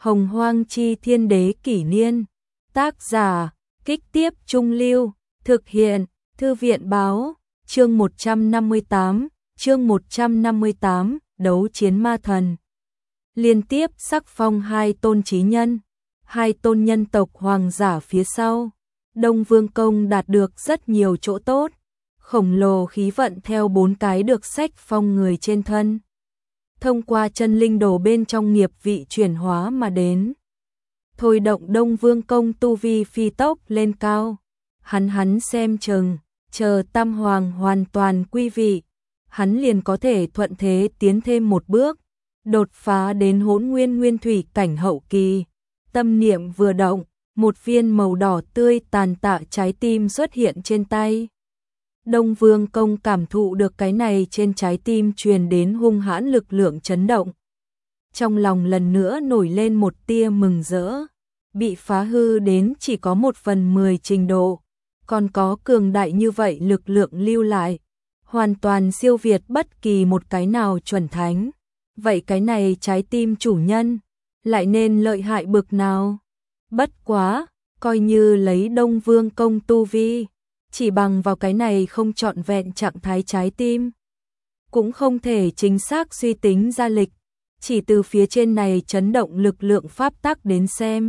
Hồng Hoang Chi Thiên Đế Kỷ Niên. Tác giả, Kích Tiếp Trung Lưu. Thực hiện, Thư viện Báo. Chương 158, Đấu chiến ma thần. Liên tiếp sắc phong hai tôn chí nhân, hai tôn nhân tộc hoàng giả phía sau. Đông Vương Công đạt được rất nhiều chỗ tốt, khổng lồ khí vận theo 4 cái được sách phong người trên thân. Thông qua chân linh đồ bên trong nghiệp vị chuyển hóa mà đến. Thôi động Đông Vương Công tu vi phi tốc lên cao. Hắn xem chừng, chờ Tam Hoàng hoàn toàn quy vị, hắn liền có thể thuận thế tiến thêm một bước, đột phá đến Hỗn Nguyên Nguyên Thủy cảnh hậu kỳ. Tâm niệm vừa động, một viên màu đỏ tươi tàn tạ trái tim xuất hiện trên tay. Đông Vương Công cảm thụ được cái này trên trái tim truyền đến hung hãn lực lượng chấn động. Trong lòng lần nữa nổi lên một tia mừng rỡ, bị phá hư đến chỉ có 1/10 trình độ, còn có cường đại như vậy lực lượng lưu lại, hoàn toàn siêu việt bất kỳ một cái nào chuẩn thánh. Vậy cái này trái tim chủ nhân lại nên lợi hại bực nào? Bất quá, coi như lấy Đông Vương Công tu vi, chỉ bằng vào cái này không trọn vẹn trạng thái trái tim, cũng không thể chính xác suy tính ra lịch, chỉ từ phía trên này chấn động lực lượng pháp tắc đến xem.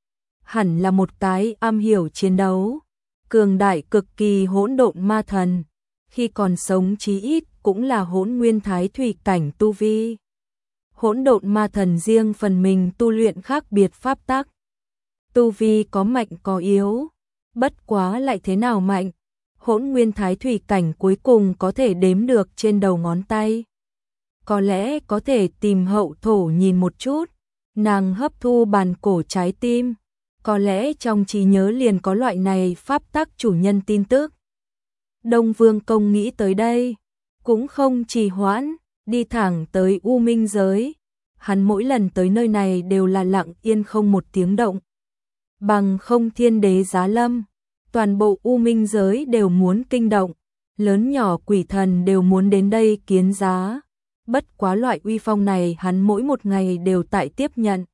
Hẳn là một cái am hiểu chiến đấu, cường đại cực kỳ hỗn độn ma thần, khi còn sống chí ít cũng là Hỗn Nguyên Thái Thủy cảnh tu vi. Hỗn độn ma thần riêng phần mình tu luyện khác biệt pháp tắc, tu vi có mạnh có yếu, bất quá lại thế nào mạnh, Hỗn Nguyên Thái Thủy cảnh cuối cùng có thể đếm được trên đầu ngón tay. Có lẽ có thể tìm Hậu Thổ nhìn một chút, nàng hấp thu bàn cổ trái tim, có lẽ trong trí nhớ liền có loại này pháp tắc chủ nhân tin tức. Đông Vương Công nghĩ tới đây, cũng không trì hoãn, đi thẳng tới U Minh giới. Hắn mỗi lần tới nơi này đều là lặng yên không một tiếng động. Bằng không thiên đế giá lâm, toàn bộ U Minh giới đều muốn kinh động, lớn nhỏ quỷ thần đều muốn đến đây kiến giá. Bất quá loại uy phong này hắn mỗi một ngày đều tại tiếp nhận.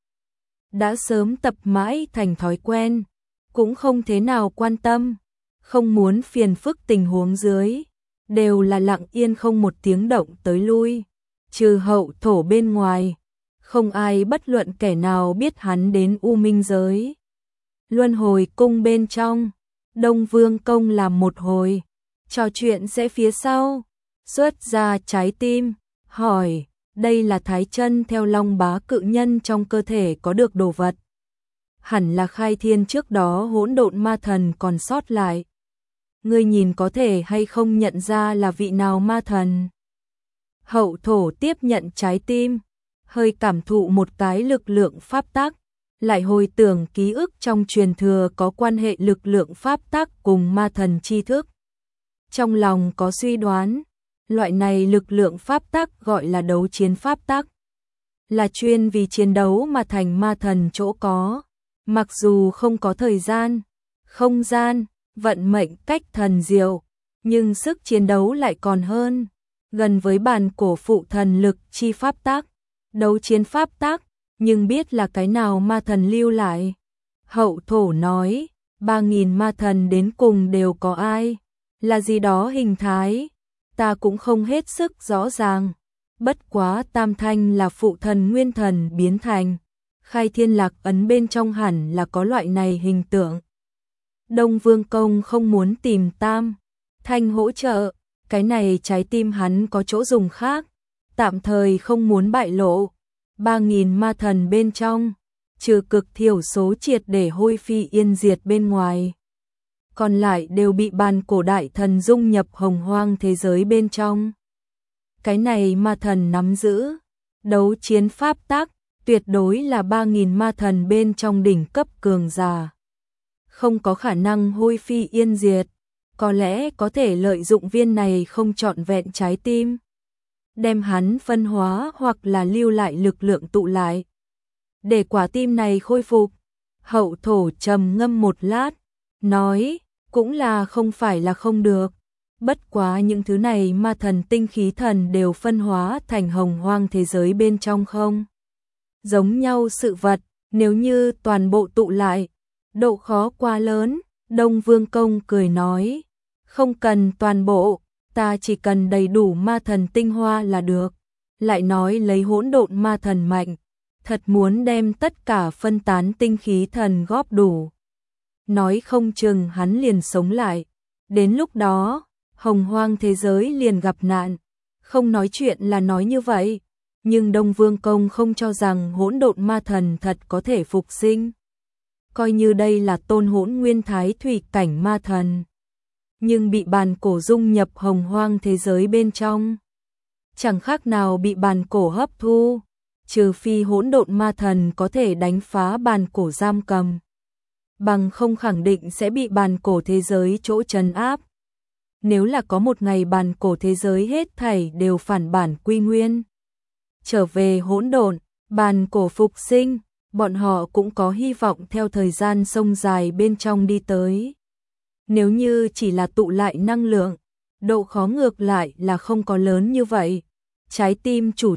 Đã sớm tập mãi thành thói quen, cũng không thế nào quan tâm, không muốn phiền phức tình huống dưới, đều là lặng yên không một tiếng động tới lui, trừ Hậu Thổ bên ngoài, không ai bất luận kẻ nào biết hắn đến U Minh giới. Luân hồi cung bên trong, Đông Vương Công làm một hồi, trò chuyện sẽ phía sau, xuất ra trái tim, hỏi, đây là thái chân theo Long Bá cự nhân trong cơ thể có được đồ vật. Hẳn là khai thiên trước đó hỗn độn ma thần còn sót lại. Ngươi nhìn có thể hay không nhận ra là vị nào ma thần? Hậu Thổ tiếp nhận trái tim, hơi cảm thụ một cái lực lượng pháp tắc, lại hồi tưởng ký ức trong truyền thừa có quan hệ lực lượng pháp tắc cùng ma thần tri thức. Trong lòng có suy đoán, loại này lực lượng pháp tắc gọi là đấu chiến pháp tắc, là chuyên vì chiến đấu mà thành ma thần chỗ có. Mặc dù không có thời gian, không gian, vận mệnh cách thần diệu, nhưng sức chiến đấu lại còn hơn, gần với bàn cổ phụ thần lực chi pháp tắc, đấu chiến pháp tắc, nhưng biết là cái nào ma thần lưu lại. Hậu Thổ nói, 3.000 ma thần đến cùng đều có ai, là gì đó hình thái, ta cũng không hết sức rõ ràng. Bất quá Tam Thanh là phụ thần nguyên thần biến thành, khai thiên lạc ấn bên trong hẳn là có loại này hình tượng. Đông Vương Công không muốn tìm Tam Thanh hỗ trợ, cái này trái tim hắn có chỗ dùng khác, tạm thời không muốn bại lộ. 3.000 ma thần bên trong, trừ cực thiểu số triệt để hôi phi yên diệt bên ngoài, còn lại đều bị bàn cổ đại thần dung nhập hồng hoang thế giới bên trong. Cái này ma thần nắm giữ đấu chiến pháp tắc, tuyệt đối là 3.000 ma thần bên trong đỉnh cấp cường giả, không có khả năng hôi phi yên diệt, có lẽ có thể lợi dụng viên này không trọn vẹn trái tim, đem hắn phân hóa hoặc là lưu lại lực lượng tụ lại, để quả tim này khôi phục. Hậu Thổ trầm ngâm một lát, nói, cũng là không phải là không được, bất quá những thứ này ma thần tinh khí thần đều phân hóa thành hồng hoang thế giới bên trong không giống nhau sự vật, Nếu như toàn bộ tụ lại, độ khó quá lớn, Đông Vương Công cười nói, không cần toàn bộ, ta chỉ cần đầy đủ ma thần tinh hoa là được. Lại nói lấy hỗn độn ma thần mạnh, thật muốn đem tất cả phân tán tinh khí thần góp đủ. Nói không chừng hắn liền sống lại, đến lúc đó, hồng hoang thế giới liền gặp nạn. Không nói chuyện là nói như vậy, nhưng Đông Vương Công không cho rằng hỗn độn ma thần thật có thể phục sinh. Coi như đây là tôn hỗn nguyên thái thủy cảnh ma thần, nhưng bị bàn cổ dung nhập hồng hoang thế giới bên trong, chẳng khác nào bị bàn cổ hấp thu, trừ phi hỗn độn ma thần có thể đánh phá bàn cổ giam cầm, bằng không khẳng định sẽ bị bàn cổ thế giới chỗ trấn áp. Nếu là có một ngày bàn cổ thế giới hết thảy đều phản bản quy nguyên, trở về hỗn độn, bàn cổ phục sinh, bọn họ cũng có hy vọng theo thời gian sông dài bên trong đi tới. Nếu như chỉ là tụ lại năng lượng, độ khó ngược lại là không có lớn như vậy. Trái tim chủ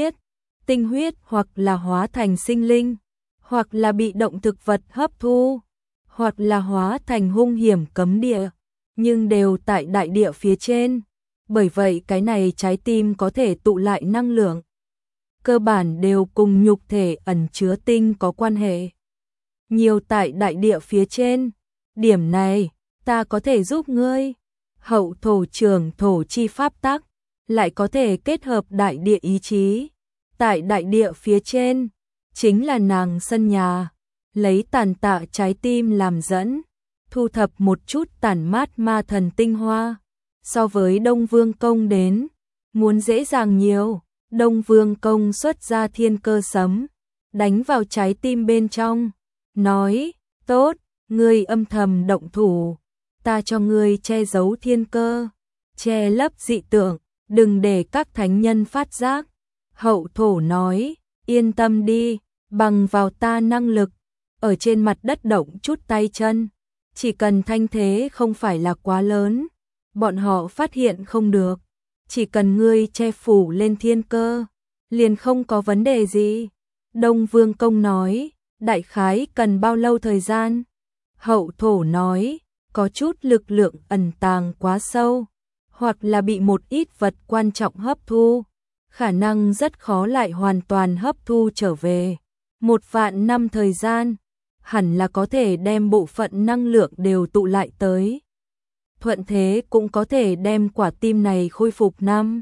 tinh huyết hoặc là hóa thành sinh linh, hoặc là bị động thực vật hấp thu, hoặc là hóa thành hung hiểm cấm địa, nhưng đều tại đại địa phía trên. Bởi vậy cái này trái tim có thể tụ lại năng lượng, cơ bản đều cùng nhục thể ẩn chứa tinh có quan hệ. Nhiều tại đại địa phía trên, điểm này ta có thể giúp ngươi. Hậu thổ trưởng thổ chi pháp tắc, lại có thể kết hợp đại địa ý chí. Tại đại địa phía trên, chính là nàng sân nhà, lấy tàn tạ trái tim làm dẫn, thu thập một chút tản mát ma thần tinh hoa. So với Đông Vương Công đến, muốn dễ dàng nhiều. Đông Vương Công xuất ra thiên cơ sấm, đánh vào trái tim bên trong, nói, tốt, ngươi âm thầm động thủ, ta cho ngươi che giấu thiên cơ, che lấp dị tượng, đừng để các thánh nhân phát giác. Hậu thổ nói, yên tâm đi, bằng vào ta năng lực, ở trên mặt đất động chút tay chân, chỉ cần thanh thế không phải là quá lớn, bọn họ phát hiện không được. Chỉ cần ngươi che phủ lên thiên cơ, liền không có vấn đề gì. Đông Vương Công nói, đại khái cần bao lâu thời gian? Hậu thổ nói, có chút lực lượng ẩn tàng quá sâu, hoặc là bị một ít vật quan trọng hấp thu, khả năng rất khó lại hoàn toàn hấp thu trở về. 1.000 năm thời gian, hẳn là có thể đem bộ phận năng lượng đều tụ lại tới. Thuận thế cũng có thể đem quả tim này khôi phục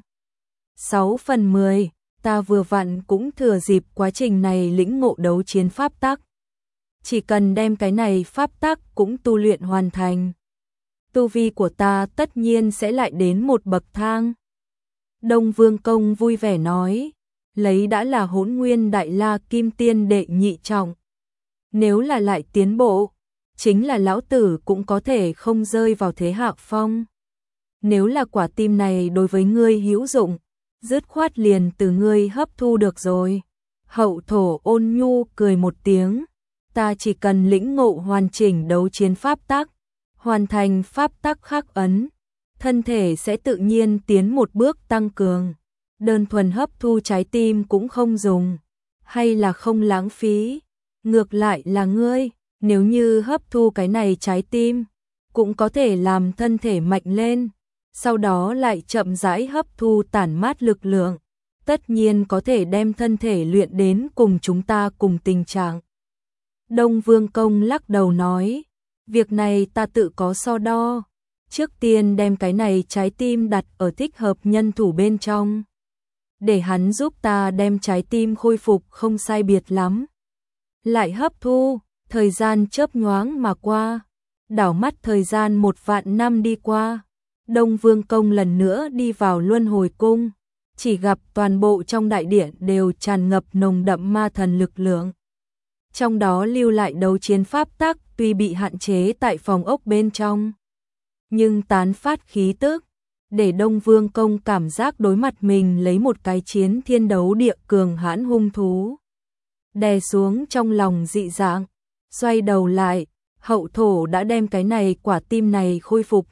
5/6, ta vừa vặn cũng thừa dịp quá trình này lĩnh ngộ đấu chiến pháp tắc. Chỉ cần đem cái này pháp tắc cũng tu luyện hoàn thành, tu vi của ta tất nhiên sẽ lại đến một bậc thang. Đông Vương Công vui vẻ nói, lấy đã là Hỗn Nguyên Đại La Kim Tiên đệ nhị trọng, nếu là lại tiến bộ, chính là lão tử cũng có thể không rơi vào thế hạ phong. Nếu là quả tim này đối với ngươi hữu dụng, dứt khoát liền từ ngươi hấp thu được rồi. Hậu thổ ôn nhu cười một tiếng, ta chỉ cần lĩnh ngộ hoàn chỉnh đấu chiến pháp tắc, hoàn thành pháp tắc khắc ấn, thân thể sẽ tự nhiên tiến một bước tăng cường. Đơn thuần hấp thu trái tim cũng không dùng, hay là không lãng phí. Ngược lại là ngươi, nếu như hấp thu cái này trái tim, cũng có thể làm thân thể mạnh lên, sau đó lại chậm rãi hấp thu tản mát lực lượng, tất nhiên có thể đem thân thể luyện đến cùng chúng ta cùng tình trạng. Đông Vương Công lắc đầu nói, việc này ta tự có so đo, trước tiên đem cái này trái tim đặt ở thích hợp nhân thủ bên trong, để hắn giúp ta đem trái tim khôi phục không sai biệt lắm. Lại hấp thu, thời gian chớp nhoáng mà qua, đảo mắt thời gian 1.000 năm đi qua. Đông Vương Công lần nữa đi vào luân hồi cung, chỉ gặp toàn bộ trong đại điện đều tràn ngập nồng đậm ma thần lực lượng. Trong đó lưu lại đấu chiến pháp tắc tuy bị hạn chế tại phòng ốc bên trong, nhưng tán phát khí tức, để Đông Vương Công cảm giác đối mặt mình lấy một cái chiến thiên đấu địa cường hãn hung thú. Đè xuống trong lòng dị dạng, xoay đầu lại, hậu thổ đã đem cái này quả tim này khôi phục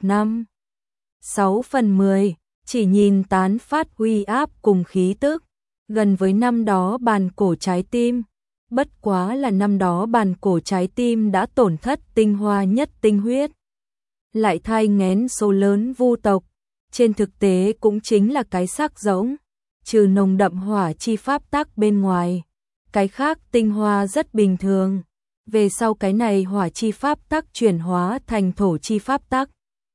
5/6, chỉ nhìn tán phát uy áp cùng khí tức, gần với năm đó bàn cổ trái tim, Bất quá là năm đó bàn cổ trái tim đã tổn thất tinh hoa nhất tinh huyết, lại thai nghén số lớn vu tộc, trên thực tế cũng chính là cái xác rỗng, trừ nồng đậm hỏa chi pháp tắc bên ngoài, cái khác tinh hoa rất bình thường. Về sau cái này hỏa chi pháp tắc chuyển hóa thành thổ chi pháp tắc,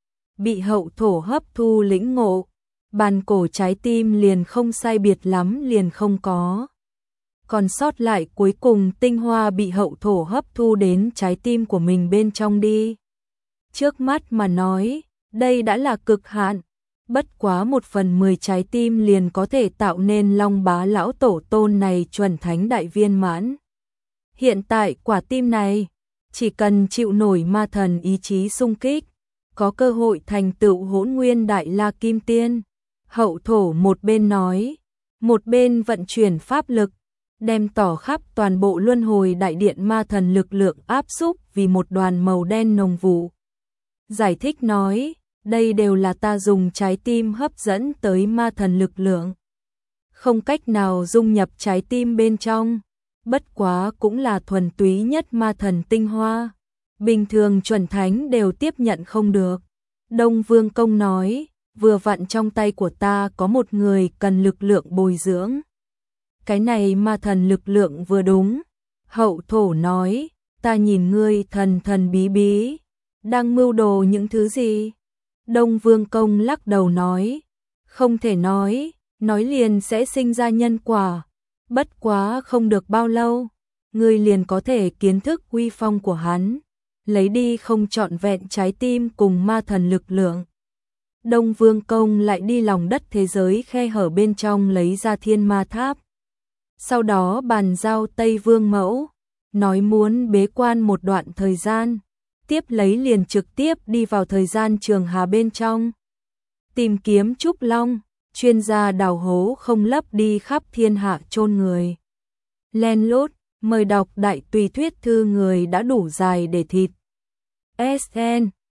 bị hậu thổ hấp thu lĩnh ngộ, bàn cổ trái tim liền không sai biệt lắm liền không có. Còn sót lại cuối cùng tinh hoa bị hậu thổ hấp thu đến trái tim của mình bên trong đi. Trước mắt mà nói, đây đã là cực hạn, bất quá 1/10 trái tim liền có thể tạo nên Long Bá lão tổ tôn này chuẩn thánh đại viên mãn. Hiện tại quả tim này, chỉ cần chịu nổi ma thần ý chí xung kích, có cơ hội thành tựu Hỗn Nguyên Đại La Kim Tiên. Hậu thổ một bên nói, một bên vận chuyển pháp lực, đem tỏ khắp toàn bộ luân hồi đại điện ma thần lực lượng áp xúc vì một đoàn màu đen nồng vụ. Giải thích nói, đây đều là ta dùng trái tim hấp dẫn tới ma thần lực lượng, không cách nào dung nhập trái tim bên trong, bất quá cũng là thuần túy nhất ma thần tinh hoa, bình thường chuẩn thánh đều tiếp nhận không được. Đông Vương Công nói, vừa vặn trong tay của ta có một người cần lực lượng bồi dưỡng. Cái này ma thần lực lượng vừa đúng. Hậu thổ nói, ta nhìn ngươi thần thần bí bí, đang mưu đồ những thứ gì? Đông Vương Công lắc đầu nói, không thể nói liền sẽ sinh ra nhân quả, bất quá không được bao lâu, ngươi liền có thể kiến thức uy phong của hắn, lấy đi không trọn vẹn trái tim cùng ma thần lực lượng. Đông Vương Công lại đi lòng đất thế giới khe hở bên trong lấy ra thiên ma tháp. Sau đó bàn giao Tây Vương Mẫu, nói muốn bế quan một đoạn thời gian, tiếp lấy liền trực tiếp đi vào thời gian trường hà bên trong. Tìm kiếm Trúc Long, chuyên gia đào hố không lấp đi khắp thiên hạ chôn người. Len lút, mời đọc đại tùy thuyết thư người đã đủ dài để thịt. SN